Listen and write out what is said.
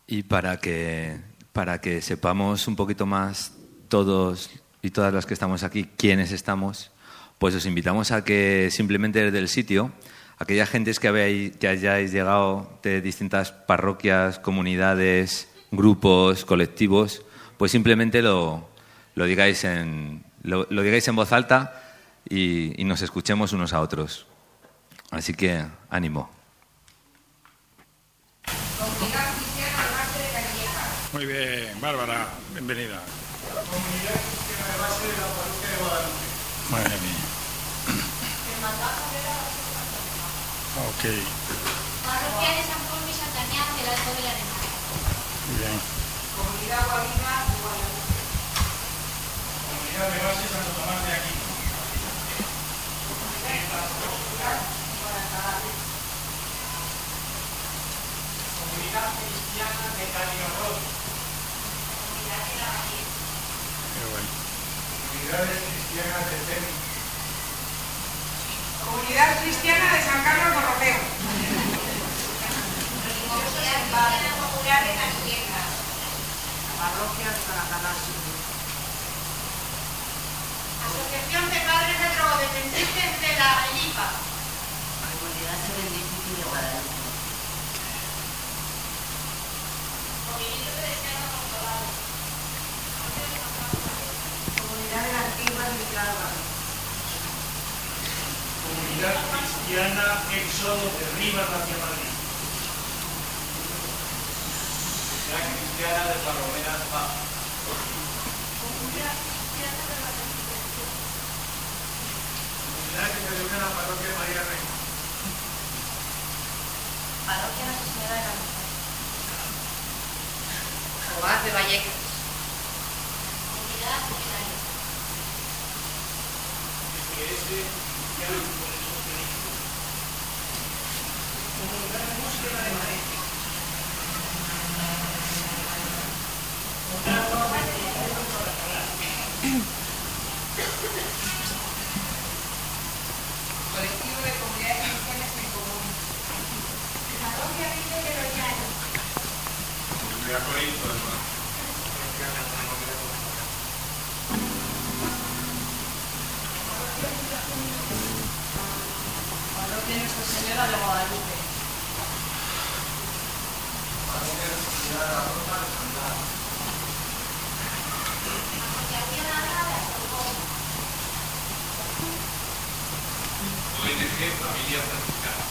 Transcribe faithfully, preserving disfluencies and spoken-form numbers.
Y para que, para que sepamos un poquito más todos y todas las que estamos aquí quiénes estamos, pues os invitamos a que simplemente desde el sitio, aquellas gentes que, habéis, que hayáis llegado de distintas parroquias, comunidades, grupos, colectivos, pues simplemente lo, lo, digáis, en, lo, lo digáis en voz alta y, y nos escuchemos unos a otros. Así que, ánimo. Muy bien, Bárbara, bienvenida. Comunidad Cristiana de Base de la Parroquia de Guadalupe. Muy bien. Ok. Parroquia de San Pablo y Santa Añaz del Alto de la Arena. Muy bien. Comunidad Guadina de Guadalupe. Comunidad de Base Santo Tomás de Aquino. Comunidad Cristiana de Caniorrón. Qué bueno. Comunidades Cristianas de Temi. Comunidad Cristiana de San Carlos Borromeo. Comunidad Cristiana Popular de Las Viejas. Parroquia de San Atanasio. Asociación de Padres de Drogodependientes de la Elipa. Comunidad Serendipity de Guadalupe. Movimiento de Deseado Apostolado. Comunidad de la Antigua Villalba. Comunidad Cristiana Éxodo de Rivas hacia Madrid. Comunidad Cristiana de Palomera Paz. Comunidad Cristiana de la Resistencia. Comunidad que se reúne en la Parroquia de María Reina. Parroquia Nuestra Señora de la Mujer. Tomás de Vallecas. Comunidad Solidaria. Colectivo de Comunidades Cristianas en Común. Parroquia Virgen de los Llanos. Comunidad Corinto, hermano. Parroquia Nuestra Señora de Guadalupe. Asociación Ana de Asorbón. O N G Familia Franciscana.